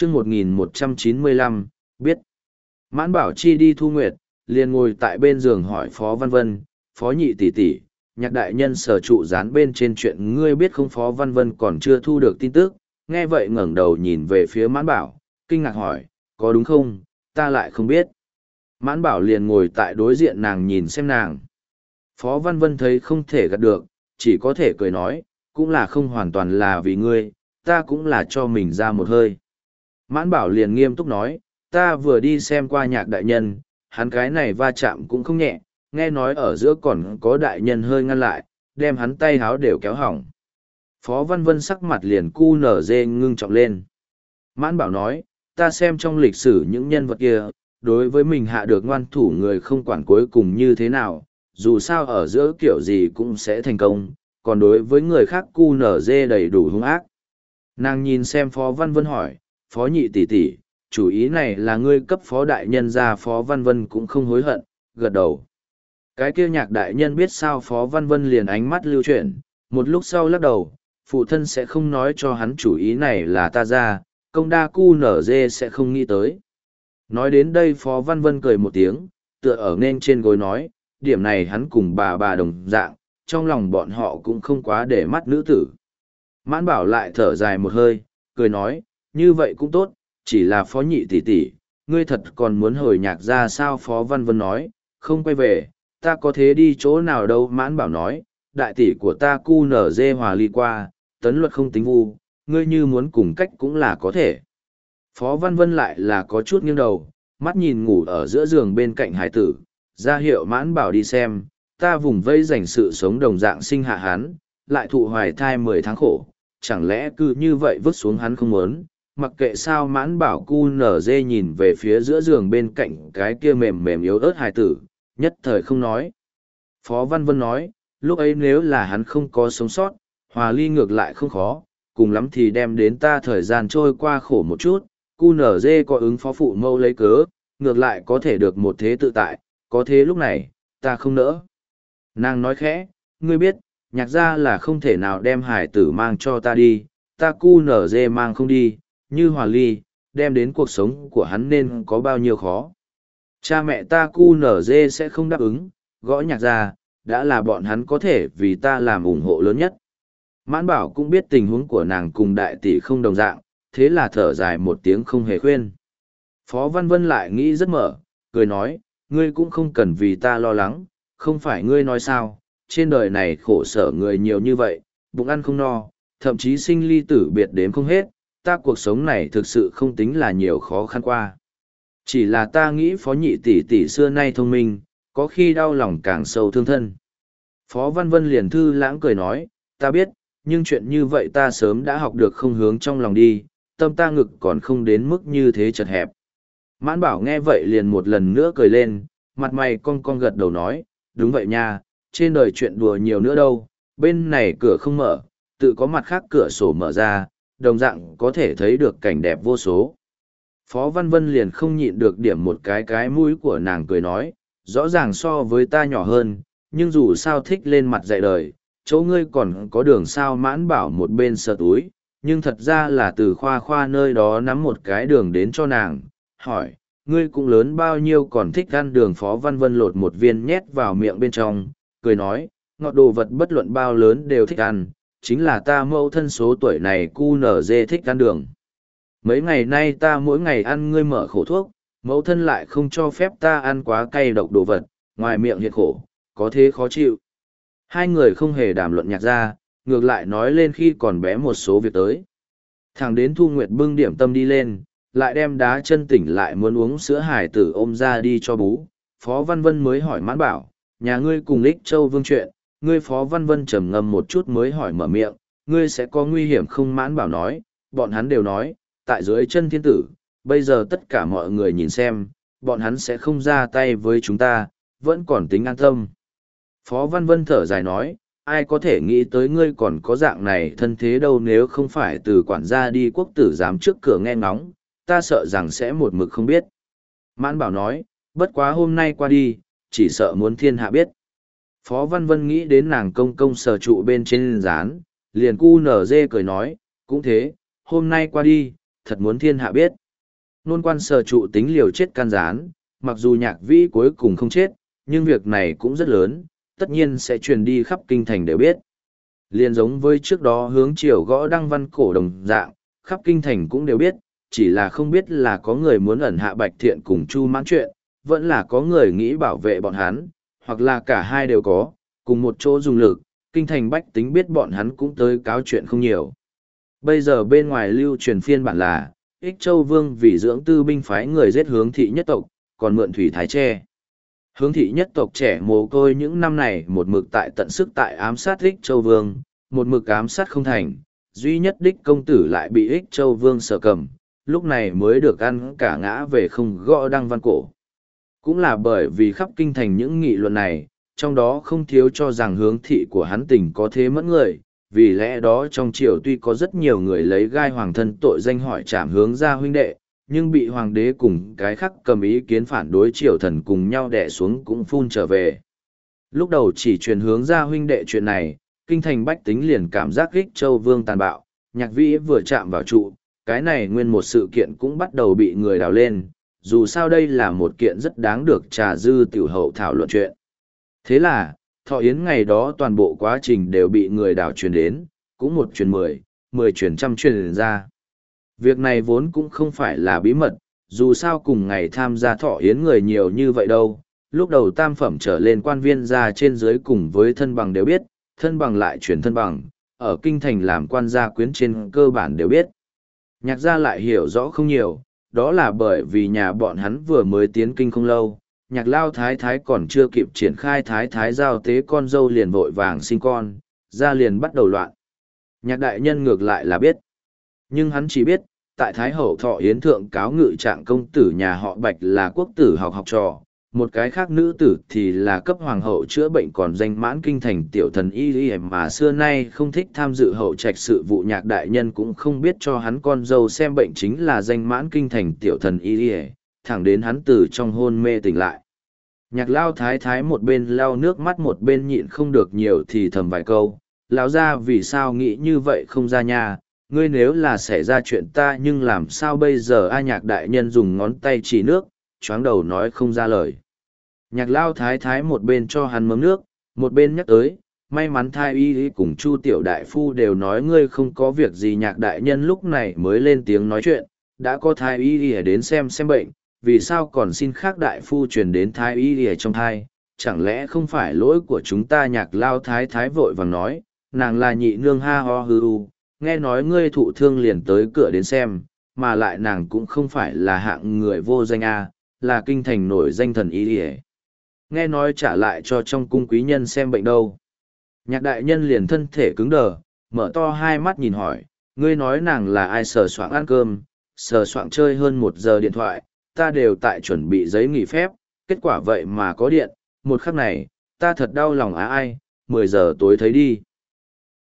chương 1195, biết. Mãn Bảo Chi đi thu nguyệt, liền ngồi tại bên giường hỏi Phó Văn Vân, Phó nhị tỷ tỷ, nhạc đại nhân sở trụ dán bên trên chuyện ngươi biết không? Phó Văn Vân còn chưa thu được tin tức, nghe vậy ngẩng đầu nhìn về phía Mãn Bảo, kinh ngạc hỏi, có đúng không, ta lại không biết. Mãn Bảo liền ngồi tại đối diện nàng nhìn xem nàng. Phó Văn Vân thấy không thể gạt được, chỉ có thể cười nói, cũng là không hoàn toàn là vì ngươi, ta cũng là cho mình ra một hơi. Mãn Bảo liền nghiêm túc nói, ta vừa đi xem qua nhạc đại nhân, hắn cái này va chạm cũng không nhẹ, nghe nói ở giữa còn có đại nhân hơi ngăn lại, đem hắn tay háo đều kéo hỏng. Phó Văn Vân sắc mặt liền cu nở dê ngưng trọng lên. Mãn Bảo nói, ta xem trong lịch sử những nhân vật kia, đối với mình hạ được ngoan thủ người không quản cuối cùng như thế nào, dù sao ở giữa kiểu gì cũng sẽ thành công, còn đối với người khác cu nở dê đầy đủ hung ác. Nàng nhìn xem Phó Văn Vân hỏi, Phó nhị tỷ tỷ, chủ ý này là ngươi cấp Phó đại nhân ra? Phó Văn Vân cũng không hối hận, gật đầu. Cái kia nhạc đại nhân biết sao? Phó Văn Vân liền ánh mắt lưu chuyển, một lúc sau lắc đầu, phụ thân sẽ không nói cho hắn chủ ý này là ta ra, công đa cu nở dê sẽ không nghĩ tới. Nói đến đây Phó Văn Vân cười một tiếng, tựa ở nên trên gối nói, điểm này hắn cùng bà đồng dạng, trong lòng bọn họ cũng không quá để mắt nữ tử. Mãn Bảo lại thở dài một hơi, cười nói, như vậy cũng tốt, chỉ là Phó nhị tỷ tỷ, ngươi thật còn muốn hồi nhạc ra sao? Phó Văn Vân nói, không quay về, ta có thế đi chỗ nào đâu. Mãn Bảo nói, đại tỷ của ta cu nở dê hòa ly qua, tấn luật không tính vu, ngươi như muốn cùng cách cũng là có thể. Phó Văn Vân lại là có chút nghiêng đầu, mắt nhìn ngủ ở giữa giường bên cạnh hải tử, ra hiệu Mãn Bảo đi xem, ta vùng vây dành sự sống đồng dạng sinh hạ hắn, lại thụ hoài thai 10 tháng khổ, chẳng lẽ cứ như vậy vứt xuống hắn không muốn, mặc kệ sao? Mãn Bảo cu nở dê nhìn về phía giữa giường bên cạnh cái kia mềm mềm yếu ớt hải tử, nhất thời không nói. Phó Văn Vân nói, lúc ấy nếu là hắn không có sống sót, hòa ly ngược lại không khó, cùng lắm thì đem đến ta thời gian trôi qua khổ một chút, cu nở dê có ứng phó phụ mâu lấy cớ, ngược lại có thể được một thế tự tại, có thế lúc này, ta không nỡ. Nàng nói khẽ, ngươi biết, nhạc ra là không thể nào đem hải tử mang cho ta đi, ta cu nở dê mang không đi, như hòa ly, đem đến cuộc sống của hắn nên có bao nhiêu khó. Cha mẹ ta cu nở dê sẽ không đáp ứng, gõ nhạc ra, đã là bọn hắn có thể vì ta làm ủng hộ lớn nhất. Mãn Bảo cũng biết tình huống của nàng cùng đại tỷ không đồng dạng, thế là thở dài một tiếng không hề khuyên. Phó Văn Vân lại nghĩ rất mở, cười nói, ngươi cũng không cần vì ta lo lắng, không phải ngươi nói sao, trên đời này khổ sở người nhiều như vậy, bụng ăn không no, thậm chí sinh ly tử biệt đếm không hết, ta cuộc sống này thực sự không tính là nhiều khó khăn qua. Chỉ là ta nghĩ Phó nhị tỷ tỷ xưa nay thông minh, có khi đau lòng càng sâu thương thân. Phó Văn Vân liền thư lãng cười nói, ta biết, nhưng chuyện như vậy ta sớm đã học được không hướng trong lòng đi, tâm ta ngực còn không đến mức như thế chật hẹp. Mãn Bảo nghe vậy liền một lần nữa cười lên, mặt mày cong cong gật đầu nói, đúng vậy nha, trên đời chuyện đùa nhiều nữa đâu, bên này cửa không mở, tự có mặt khác cửa sổ mở ra, đồng dạng có thể thấy được cảnh đẹp vô số. Phó Văn Vân liền không nhịn được điểm một cái mũi của nàng cười nói, rõ ràng so với ta nhỏ hơn, nhưng dù sao thích lên mặt dạy đời, chỗ ngươi còn có đường sao? Mãn Bảo một bên sờ túi, nhưng thật ra là từ khoa nơi đó nắm một cái đường đến cho nàng, hỏi, ngươi cũng lớn bao nhiêu còn thích ăn đường? Phó Văn Vân lột một viên nhét vào miệng bên trong, cười nói, ngọt đồ vật bất luận bao lớn đều thích ăn, chính là ta mẫu thân số tuổi này cu nở dê thích ăn đường. Mấy ngày nay ta mỗi ngày ăn ngươi mở khổ thuốc, mẫu thân lại không cho phép ta ăn quá cay độc đồ vật, ngoài miệng hiện khổ, có thế khó chịu. Hai người không hề đàm luận nhạc ra, ngược lại nói lên khi còn bé một số việc tới. Thằng đến Thu Nguyệt bưng điểm tâm đi lên, lại đem đá chân tỉnh lại muốn uống sữa hải tử ôm ra đi cho bú. Phó Văn Vân mới hỏi Mãn Bảo, nhà ngươi cùng Lích Châu Vương chuyện, ngươi Phó Văn Vân trầm ngâm một chút mới hỏi mở miệng, ngươi sẽ có nguy hiểm không? Mãn Bảo nói, bọn hắn đều nói, tại dưới chân thiên tử, bây giờ tất cả mọi người nhìn xem, bọn hắn sẽ không ra tay với chúng ta, vẫn còn tính an tâm. Phó Văn Vân thở dài nói, ai có thể nghĩ tới ngươi còn có dạng này thân thế đâu, nếu không phải từ quản gia đi quốc tử giám trước cửa nghe ngóng, ta sợ rằng sẽ một mực không biết. Mãn Bảo nói, bất quá hôm nay qua đi, chỉ sợ muốn thiên hạ biết. Phó Văn Vân nghĩ đến nàng công công sở trụ bên trên gián, liền cu nở dê cười nói, cũng thế, hôm nay qua đi, thật muốn thiên hạ biết. Nôn quan sở trụ tính liều chết can gián, mặc dù Nhạc Vĩ cuối cùng không chết, nhưng việc này cũng rất lớn, tất nhiên sẽ truyền đi khắp kinh thành đều biết. Liên giống với trước đó hướng triều gõ đăng văn cổ đồng dạng, khắp kinh thành cũng đều biết, chỉ là không biết là có người muốn ẩn hạ Bạch Thiện cùng Chu Mãn chuyện, vẫn là có người nghĩ bảo vệ bọn hắn, hoặc là cả hai đều có, cùng một chỗ dùng lực, kinh thành bách tính biết bọn hắn cũng tới cáo chuyện không nhiều. Bây giờ bên ngoài lưu truyền phiên bản là, Ích Châu Vương vì dưỡng tư binh phái người giết hướng thị nhất tộc, còn mượn thủy thái tre. Hướng thị nhất tộc trẻ mồ côi những năm này một mực tại tận sức tại ám sát Ích Châu Vương, một mực ám sát không thành, duy nhất đích công tử lại bị Ích Châu Vương sở cầm, lúc này mới được ăn cả ngã về không gõ đăng văn cổ. Cũng là bởi vì khắp kinh thành những nghị luận này, trong đó không thiếu cho rằng hướng thị của hắn tình có thế mẫn người, vì lẽ đó trong triều tuy có rất nhiều người lấy gai hoàng thân tội danh hỏi trảm hướng ra huynh đệ, nhưng bị hoàng đế cùng cái khác cầm ý kiến phản đối triều thần cùng nhau đè xuống cũng phun trở về. Lúc đầu chỉ truyền hướng ra huynh đệ chuyện này, kinh thành bách tính liền cảm giác Ích Châu Vương tàn bạo, Nhạc Vĩ vừa chạm vào trụ, cái này nguyên một sự kiện cũng bắt đầu bị người đào lên, dù sao đây là một kiện rất đáng được trà dư tiểu hậu thảo luận chuyện. Thế là, thọ yến ngày đó toàn bộ quá trình đều bị người đào truyền đến, cũng một truyền 10, 10 truyền trăm truyền ra. Việc này vốn cũng không phải là bí mật, dù sao cùng ngày tham gia thọ yến người nhiều như vậy đâu. Lúc đầu tam phẩm trở lên quan viên ra trên dưới cùng với thân bằng đều biết, thân bằng lại truyền thân bằng, ở kinh thành làm quan gia quyến trên cơ bản đều biết. Nhạc gia lại hiểu rõ không nhiều, đó là bởi vì nhà bọn hắn vừa mới tiến kinh không lâu, Nhạc Lao thái thái còn chưa kịp triển khai thái thái giao tế con dâu liền vội vàng sinh con, gia liền bắt đầu loạn. Nhạc đại nhân ngược lại là biết, nhưng hắn chỉ biết, tại Thái Hậu Thọ Yến thượng cáo ngự trạng công tử nhà họ Bạch là quốc tử học học trò, một cái khác nữ tử thì là cấp hoàng hậu chữa bệnh còn danh mãn kinh thành tiểu thần y y mà xưa nay không thích tham dự hậu trạch sự vụ. Nhạc đại nhân cũng không biết cho hắn con dâu xem bệnh chính là danh mãn kinh thành tiểu thần y y, thẳng đến hắn từ trong hôn mê tỉnh lại. Nhạc Lao thái thái một bên lau nước mắt một bên nhịn không được nhiều thì thầm vài câu, lão gia vì sao nghĩ như vậy không ra nhà, ngươi nếu là xảy ra chuyện ta nhưng làm sao bây giờ. A Nhạc đại nhân dùng ngón tay chỉ nước, choáng đầu nói không ra lời. Nhạc Lao thái thái một bên cho hắn mớm nước, một bên nhắc tới, may mắn thái y cùng Chu tiểu đại phu đều nói ngươi không có việc gì. Nhạc đại nhân lúc này mới lên tiếng nói chuyện, đã có thái y đến xem bệnh, vì sao còn xin khác đại phu truyền đến thái y trong thai, chẳng lẽ không phải lỗi của chúng ta. Nhạc Lao thái thái vội vàng nói, nàng là nhị nương ha ho hư u, nghe nói ngươi thụ thương liền tới cửa đến xem, mà lại nàng cũng không phải là hạng người vô danh a, là kinh thành nổi danh thần y ỉa, nghe nói trả lại cho trong cung quý nhân xem bệnh đâu. Nhạc đại nhân liền thân thể cứng đờ, mở to hai mắt nhìn hỏi, ngươi nói nàng là ai? Sờ soạng ăn cơm, sờ soạng chơi hơn 1 giờ điện thoại, ta đều tại chuẩn bị giấy nghỉ phép, kết quả vậy mà có điện, một khắc này, ta thật đau lòng ai, 10 giờ tối thấy đi.